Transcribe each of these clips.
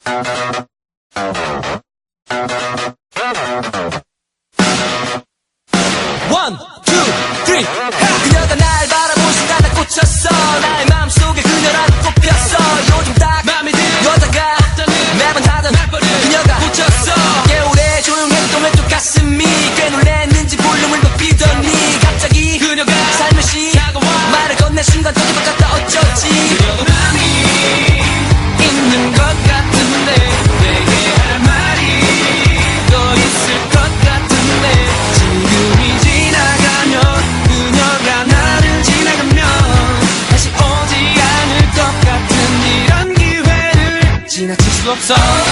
One, two, three. 그녀가 날 바라본 순간 나 꽂혔어. 나의 마음속에 그녀라도 꼽혔어. 요즘 딱 맘에 드는 여자가 매번 하던 그녀가 꽂혔어. 개울에 조용했던 왼쪽 가슴이 꽤 놀랬는지 볼륨을 높이더니 갑자기 그녀가 살며시 말을 건넨 순간 저기 바꿨다 어쩌지. 그녀도 맘이 있는 것 같은데 내게 할 말이 더 있을 것 같은데 지금이 지나가면 그녀가 나를 지나가면 다시 오지 않을 것 같은 이런 기회를 지나칠 수 없어.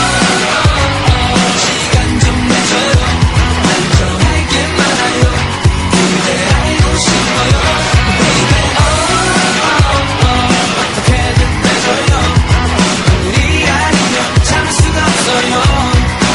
시간 좀 내줘요. 난 정할 게 많아요. 그대 알고 싶어요. Baby 어떻게든 내줘요. 오늘이 아니면 참을 수가 없어요.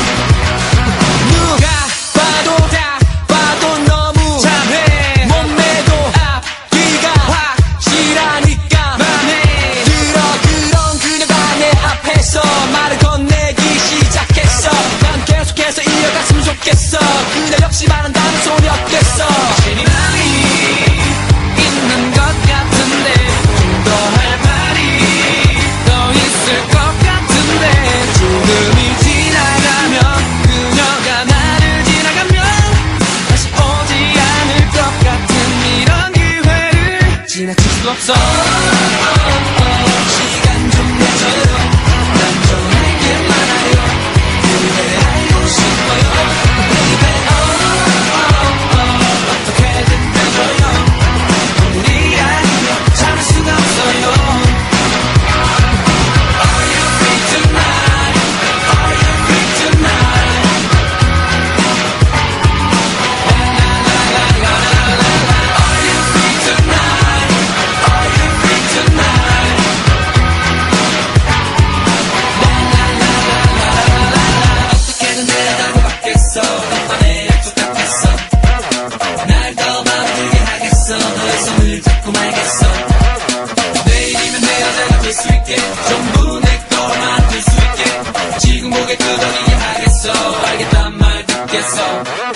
누가 봐도 다 봐도 너무 참해. 몸매도 앞뒤가 확실하니까 맘에 들어. 그런 그녀가 내 앞에서 말을 건네기 시작했어. 난 계속해서 이어갔으면 좋겠어. 그녀 역시 말한다는 소리 없겠어. 확실히 맘이 있는 것 같은데 좀 더 할 말이 더 있을 것 같은데 조금이 지나가면 그녀가 나를 지나가면 다시 오지 않을 것 같은 이런 기회를 지나칠 수 없어. 시간 좀 내줘요. 난 정할 게 많아요. 그대 알고 싶어요. Baby 어떻게든 내줘요. 오늘이 아니면 참을 수가 없어요. Are you free tonight? Are you free tonight? Are you free tonight? Are you free tonight? 어떻게든 내다고 받겠어. 너만의 약속 같았어. 날 더 마음에 들게 하겠어. 너의 손을 잡고 말겠어. 내일이면 내 여자가 될 수 있게 전부 내 거 만들 수 있게 지금 고개 끄덕이게 하겠어. 알겠단 말 듣겠어.